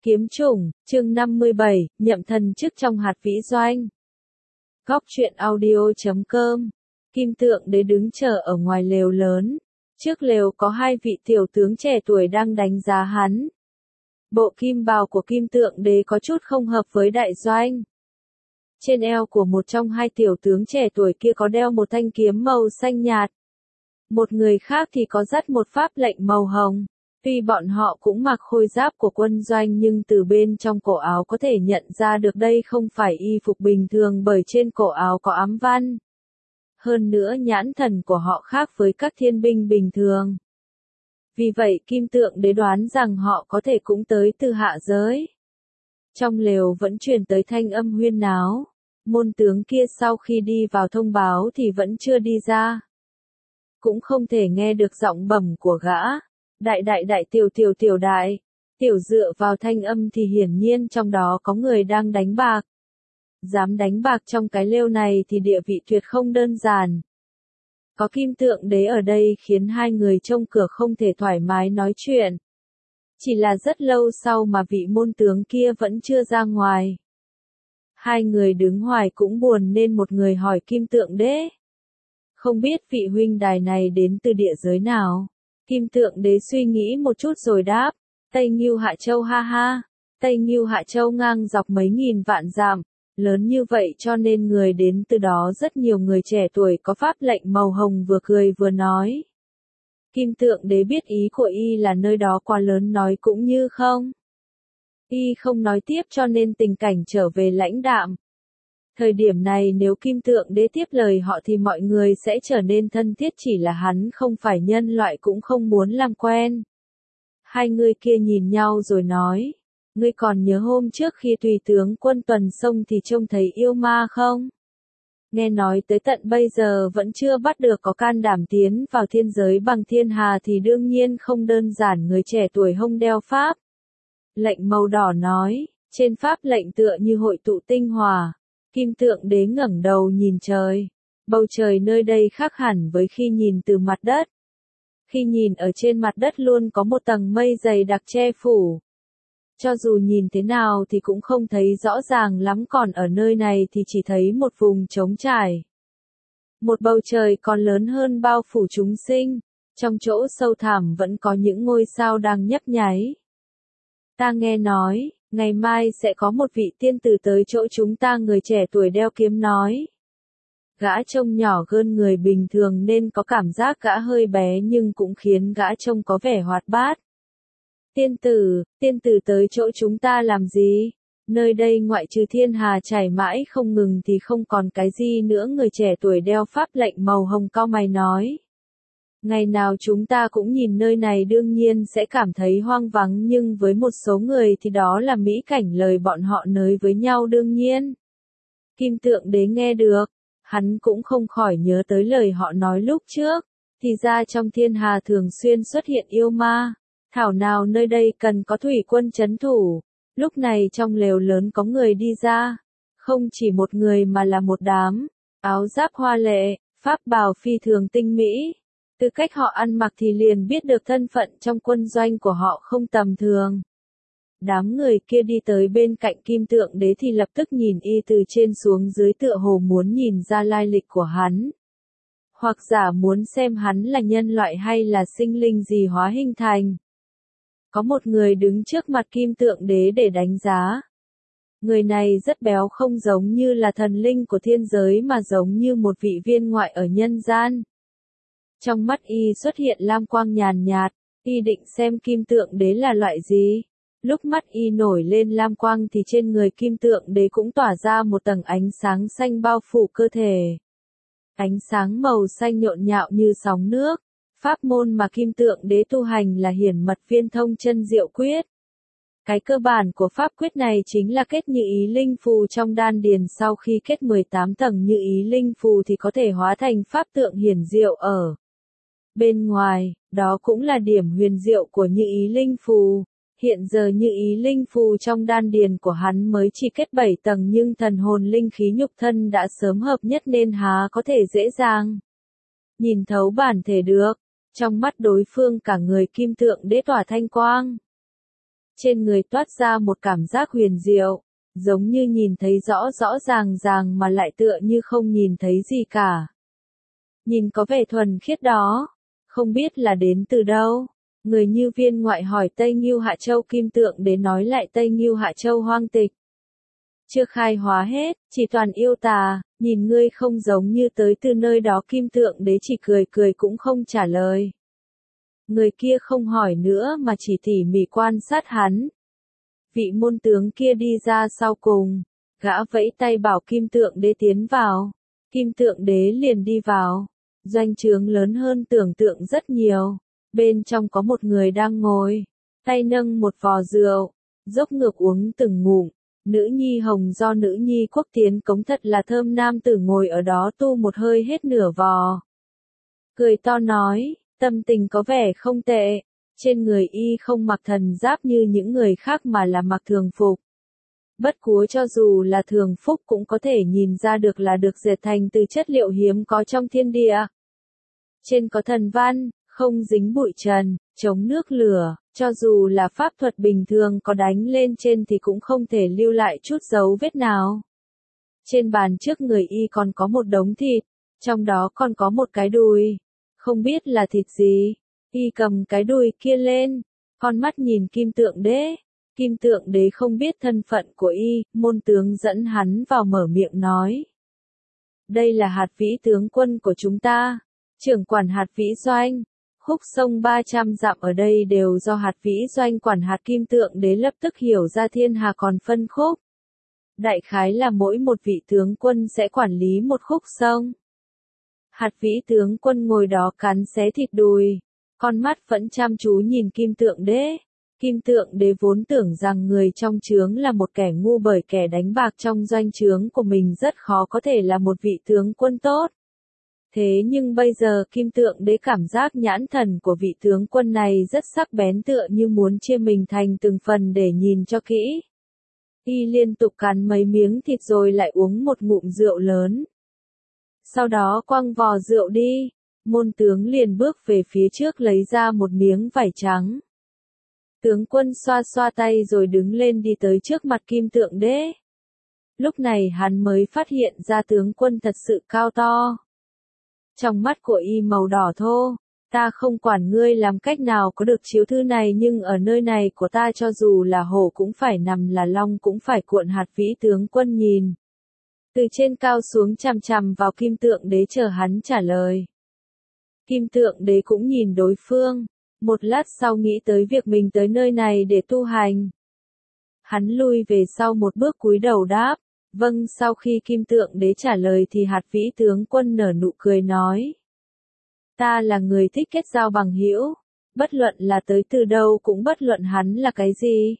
Kiếm chủng, chương 57, nhậm thần chức trong hạt vĩ doanh. Góc truyện audio.com. Kim Tượng Đế đứng chờ ở ngoài lều lớn. Trước lều có hai vị tiểu tướng trẻ tuổi đang đánh giá hắn. Bộ kim bào của Kim Tượng Đế có chút không hợp với đại doanh. Trên eo của một trong hai tiểu tướng trẻ tuổi kia có đeo một thanh kiếm màu xanh nhạt. Một người khác thì có dắt một pháp lệnh màu hồng. Tuy bọn họ cũng mặc khôi giáp của quân doanh nhưng từ bên trong cổ áo có thể nhận ra được đây không phải y phục bình thường bởi trên cổ áo có ám văn. Hơn nữa nhãn thần của họ khác với các thiên binh bình thường. Vì vậy Kim Tượng Đế đoán rằng họ có thể cũng tới từ hạ giới. Trong lều vẫn truyền tới thanh âm huyên náo. Môn tướng kia sau khi đi vào thông báo thì vẫn chưa đi ra. Cũng không thể nghe được giọng bẩm của gã. Đại tiểu đại. Tiểu dựa vào thanh âm thì hiển nhiên trong đó có người đang đánh bạc. Dám đánh bạc trong cái lều này thì địa vị tuyệt không đơn giản. Có Kim Tượng Đế ở đây khiến hai người trông cửa không thể thoải mái nói chuyện. Chỉ là rất lâu sau mà vị môn tướng kia vẫn chưa ra ngoài. Hai người đứng hoài cũng buồn nên một người hỏi Kim Tượng Đế. Không biết vị huynh đài này đến từ địa giới nào? Kim Tượng Đế suy nghĩ một chút rồi đáp, Tây Ngưu Hạ Châu ha ha, Tây Ngưu Hạ Châu ngang dọc mấy nghìn vạn dặm, lớn như vậy cho nên người đến từ đó rất nhiều người trẻ tuổi có pháp lệnh màu hồng vừa cười vừa nói. Kim Tượng Đế biết ý của y là nơi đó quá lớn nói cũng như không. Y không nói tiếp cho nên tình cảnh trở về lãnh đạm. Thời điểm này nếu Kim Tượng Đế tiếp lời họ thì mọi người sẽ trở nên thân thiết chỉ là hắn không phải nhân loại cũng không muốn làm quen. Hai người kia nhìn nhau rồi nói, ngươi còn nhớ hôm trước khi tùy tướng quân tuần sông thì trông thấy yêu ma không? Nghe nói tới tận bây giờ vẫn chưa bắt được có can đảm tiến vào thiên giới bằng thiên hà thì đương nhiên không đơn giản người trẻ tuổi hông đeo pháp. Lệnh màu đỏ nói, trên pháp lệnh tựa như hội tụ tinh hòa. Kim Tượng Đế ngẩng đầu nhìn trời. Bầu trời nơi đây khác hẳn với khi nhìn từ mặt đất. Khi nhìn ở trên mặt đất luôn có một tầng mây dày đặc che phủ. Cho dù nhìn thế nào thì cũng không thấy rõ ràng lắm còn ở nơi này thì chỉ thấy một vùng trống trải. Một bầu trời còn lớn hơn bao phủ chúng sinh. Trong chỗ sâu thẳm vẫn có những ngôi sao đang nhấp nháy. Ta nghe nói, ngày mai sẽ có một vị tiên tử tới chỗ chúng ta người trẻ tuổi đeo kiếm nói. Gã trông nhỏ hơn người bình thường nên có cảm giác gã hơi bé nhưng cũng khiến gã trông có vẻ hoạt bát. Tiên tử tới chỗ chúng ta làm gì? Nơi đây ngoại trừ thiên hà chảy mãi không ngừng thì không còn cái gì nữa người trẻ tuổi đeo pháp lệnh màu hồng cau mày nói. Ngày nào chúng ta cũng nhìn nơi này đương nhiên sẽ cảm thấy hoang vắng nhưng với một số người thì đó là mỹ cảnh lời bọn họ nới với nhau đương nhiên. Kim Tượng Đế nghe được, hắn cũng không khỏi nhớ tới lời họ nói lúc trước, thì ra trong thiên hà thường xuyên xuất hiện yêu ma, thảo nào nơi đây cần có thủy quân trấn thủ. Lúc này trong lều lớn có người đi ra, không chỉ một người mà là một đám, áo giáp hoa lệ, pháp bào phi thường tinh mỹ. Từ cách họ ăn mặc thì liền biết được thân phận trong quân doanh của họ không tầm thường. Đám người kia đi tới bên cạnh Kim Tượng Đế thì lập tức nhìn y từ trên xuống dưới tựa hồ muốn nhìn ra lai lịch của hắn. Hoặc giả muốn xem hắn là nhân loại hay là sinh linh gì hóa hình thành. Có một người đứng trước mặt Kim Tượng Đế để đánh giá. Người này rất béo không giống như là thần linh của thiên giới mà giống như một vị viên ngoại ở nhân gian. Trong mắt y xuất hiện lam quang nhàn nhạt, y định xem Kim Tượng Đế là loại gì. Lúc mắt y nổi lên lam quang thì trên người Kim Tượng Đế cũng tỏa ra một tầng ánh sáng xanh bao phủ cơ thể. Ánh sáng màu xanh nhộn nhạo như sóng nước. Pháp môn mà Kim Tượng Đế tu hành là hiển mật viên thông chân diệu quyết. Cái cơ bản của pháp quyết này chính là kết như ý linh phù trong đan điền sau khi kết 18 tầng như ý linh phù thì có thể hóa thành pháp tượng hiển diệu ở bên ngoài, đó cũng là điểm huyền diệu của như ý linh phù. Hiện giờ như ý linh phù trong đan điền của hắn mới chỉ kết 7 tầng nhưng thần hồn linh khí nhục thân đã sớm hợp nhất nên há có thể dễ dàng nhìn thấu bản thể được. Trong mắt đối phương cả người Kim Tượng Đế tỏa thanh quang. Trên người toát ra một cảm giác huyền diệu, giống như nhìn thấy rõ rõ ràng ràng mà lại tựa như không nhìn thấy gì cả. Nhìn có vẻ thuần khiết đó, không biết là đến từ đâu. Người như viên ngoại hỏi Tây Ngưu Hạ Châu Kim Tượng Đế nói lại Tây Ngưu Hạ Châu hoang tịch. Chưa khai hóa hết, chỉ toàn yêu tà, nhìn ngươi không giống như tới từ nơi đó. Kim Tượng Đế chỉ cười cười cũng không trả lời. Người kia không hỏi nữa mà chỉ tỉ mỉ quan sát hắn. Vị môn tướng kia đi ra sau cùng, gã vẫy tay bảo Kim Tượng Đế tiến vào. Kim Tượng Đế liền đi vào. Doanh trướng lớn hơn tưởng tượng rất nhiều. Bên trong có một người đang ngồi, tay nâng một vò rượu, dốc ngược uống từng ngụm. Nữ nhi hồng do nữ nhi quốc tiến cống thật là thơm. Nam tử ngồi ở đó tu một hơi hết nửa vò. Cười to nói, tâm tình có vẻ không tệ. Trên người y không mặc thần giáp như những người khác mà là mặc thường phục. Bất quá cho dù là thường phục cũng có thể nhìn ra được là được dệt thành từ chất liệu hiếm có trong thiên địa. Trên có thần văn, không dính bụi trần, chống nước lửa, cho dù là pháp thuật bình thường có đánh lên trên thì cũng không thể lưu lại chút dấu vết nào. Trên bàn trước người y còn có một đống thịt, trong đó còn có một cái đùi, không biết là thịt gì. Y cầm cái đùi kia lên, con mắt nhìn Kim Tượng Đế. Kim Tượng Đế không biết thân phận của y, môn tướng dẫn hắn vào mở miệng nói. Đây là hạt vĩ tướng quân của chúng ta, trưởng quản hạt vĩ doanh. Khúc sông 300 dặm ở đây đều do hạt vĩ doanh quản hạt. Kim Tượng Đế lập tức hiểu ra thiên hà còn phân khúc. Đại khái là mỗi một vị tướng quân sẽ quản lý một khúc sông. Hạt vĩ tướng quân ngồi đó cắn xé thịt đùi, con mắt vẫn chăm chú nhìn Kim Tượng Đế. Kim Tượng Đế vốn tưởng rằng người trong trướng là một kẻ ngu bởi kẻ đánh bạc trong doanh trướng của mình rất khó có thể là một vị tướng quân tốt. Thế nhưng bây giờ Kim Tượng Đế cảm giác nhãn thần của vị tướng quân này rất sắc bén tựa như muốn chia mình thành từng phần để nhìn cho kỹ. Y liên tục cắn mấy miếng thịt rồi lại uống một ngụm rượu lớn. Sau đó quăng vò rượu đi, môn tướng liền bước về phía trước lấy ra một miếng vải trắng. Tướng quân xoa xoa tay rồi đứng lên đi tới trước mặt Kim Tượng Đế. Lúc này hắn mới phát hiện ra tướng quân thật sự cao to. Trong mắt của y màu đỏ thô, ta không quản ngươi làm cách nào có được chiếu thư này nhưng ở nơi này của ta cho dù là hổ cũng phải nằm là long cũng phải cuộn. Hạt vĩ tướng quân nhìn từ trên cao xuống chằm chằm vào Kim Tượng Đế chờ hắn trả lời. Kim Tượng Đế cũng nhìn đối phương, một lát sau nghĩ tới việc mình tới nơi này để tu hành. Hắn lui về sau một bước cúi đầu đáp, vâng. Sau khi Kim Tượng Đế trả lời thì hạt vĩ tướng quân nở nụ cười nói. Ta là người thích kết giao bằng hữu, bất luận là tới từ đâu cũng bất luận hắn là cái gì.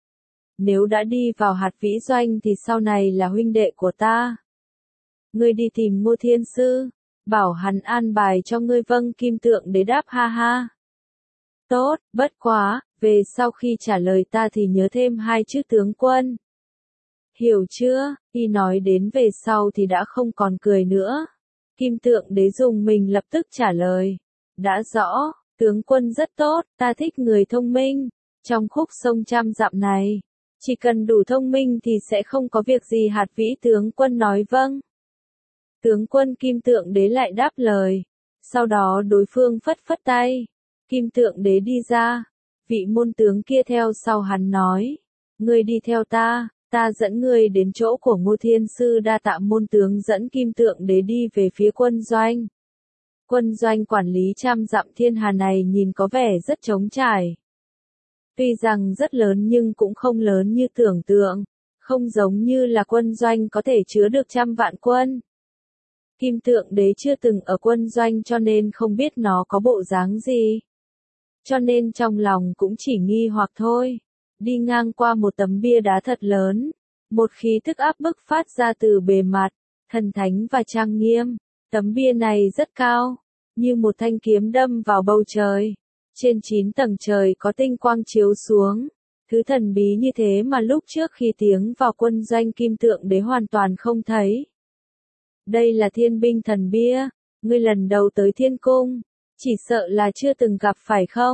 Nếu đã đi vào hạt vĩ doanh thì sau này là huynh đệ của ta. Ngươi đi tìm Ngô Thiên Sư, bảo hắn an bài cho ngươi. Vâng. Kim Tượng Đế đáp ha ha. Tốt, bất quá, về sau khi trả lời ta thì nhớ thêm hai chữ tướng quân. Hiểu chưa? Y nói đến về sau thì đã không còn cười nữa. Kim Tượng Đế dùng mình lập tức trả lời. Đã rõ, tướng quân rất tốt, ta thích người thông minh. Trong khúc sông trăm dặm này, chỉ cần đủ thông minh thì sẽ không có việc gì. Hạt vĩ tướng quân nói vâng. Tướng quân. Kim Tượng Đế lại đáp lời. Sau đó đối phương phất phất tay. Kim Tượng Đế đi ra. Vị môn tướng kia theo sau hắn nói. Ngươi đi theo ta, ta dẫn ngươi đến chỗ của Ngô Thiên Sư. Đa tạ. Môn tướng dẫn Kim Tượng Đế đi về phía quân doanh. Quân doanh quản lý trăm dặm thiên hà này nhìn có vẻ rất trống trải. Tuy rằng rất lớn nhưng cũng không lớn như tưởng tượng, không giống như là quân doanh có thể chứa được 100 vạn quân. Kim Tượng Đế chưa từng ở quân doanh cho nên không biết nó có bộ dáng gì. Cho nên trong lòng cũng chỉ nghi hoặc thôi. Đi ngang qua một tấm bia đá thật lớn, một khí thức áp bức phát ra từ bề mặt, thần thánh và trang nghiêm. Tấm bia này rất cao, như một thanh kiếm đâm vào bầu trời. Trên 9 tầng trời có tinh quang chiếu xuống. Thứ thần bí như thế mà lúc trước khi tiến vào quân doanh Kim Tượng Đế hoàn toàn không thấy. Đây là thiên binh thần bia, ngươi lần đầu tới thiên cung, chỉ sợ là chưa từng gặp phải không?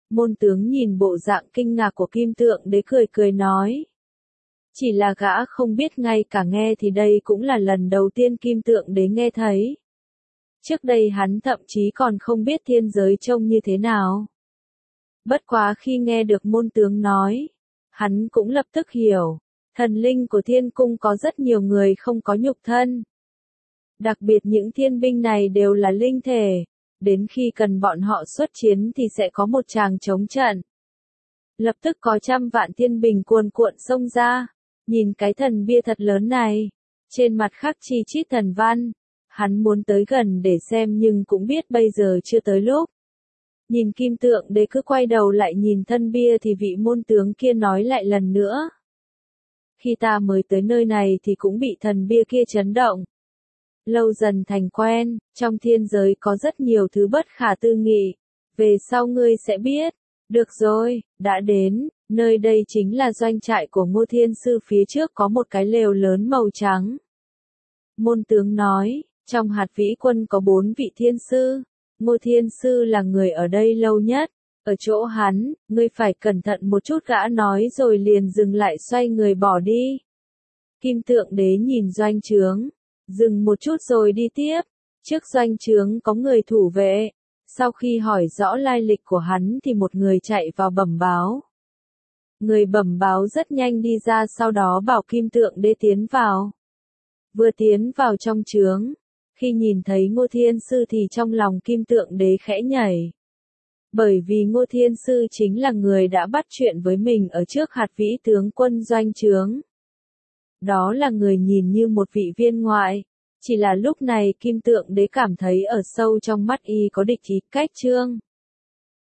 Môn tướng nhìn bộ dạng kinh ngạc của Kim Tượng Đế cười cười nói. Chỉ là gã không biết ngay cả nghe thì đây cũng là lần đầu tiên Kim Tượng Đế nghe thấy. Trước đây hắn thậm chí còn không biết thiên giới trông như thế nào. Bất quá khi nghe được môn tướng nói, hắn cũng lập tức hiểu, thần linh của thiên cung có rất nhiều người không có nhục thân. Đặc biệt những thiên binh này đều là linh thể, đến khi cần bọn họ xuất chiến thì sẽ có một tràng chống trận. Lập tức có trăm vạn thiên binh cuồn cuộn xông ra, nhìn cái thần bia thật lớn này, trên mặt khắc chi chít thần văn, hắn muốn tới gần để xem nhưng cũng biết bây giờ chưa tới lúc. Nhìn Kim Tượng Đế cứ quay đầu lại nhìn thân bia thì vị môn tướng kia nói lại lần nữa. Khi ta mới tới nơi này thì cũng bị thần bia kia chấn động. Lâu dần thành quen, trong thiên giới có rất nhiều thứ bất khả tư nghị, về sau ngươi sẽ biết. Được rồi, đã đến, nơi đây chính là doanh trại của Ngô Thiên Sư, phía trước có một cái lều lớn màu trắng. Môn tướng nói, trong hạt vĩ quân có 4 vị thiên sư, Ngô Thiên Sư là người ở đây lâu nhất, ở chỗ hắn, ngươi phải cẩn thận một chút, gã nói rồi liền dừng lại xoay người bỏ đi. Kim Tượng Đế nhìn doanh trướng, dừng một chút rồi đi tiếp, trước doanh trướng có người thủ vệ, sau khi hỏi rõ lai lịch của hắn thì một người chạy vào bẩm báo. Người bẩm báo rất nhanh đi ra sau đó bảo Kim Tượng Đế tiến vào. Vừa tiến vào trong trướng, khi nhìn thấy Ngô Thiên Sư thì trong lòng Kim Tượng Đế khẽ nhảy. Bởi vì Ngô Thiên Sư chính là người đã bắt chuyện với mình ở trước hạt vĩ tướng quân doanh trướng. Đó là người nhìn như một vị viên ngoại, chỉ là lúc này Kim Tượng Đế cảm thấy ở sâu trong mắt y có địch ý cách trương.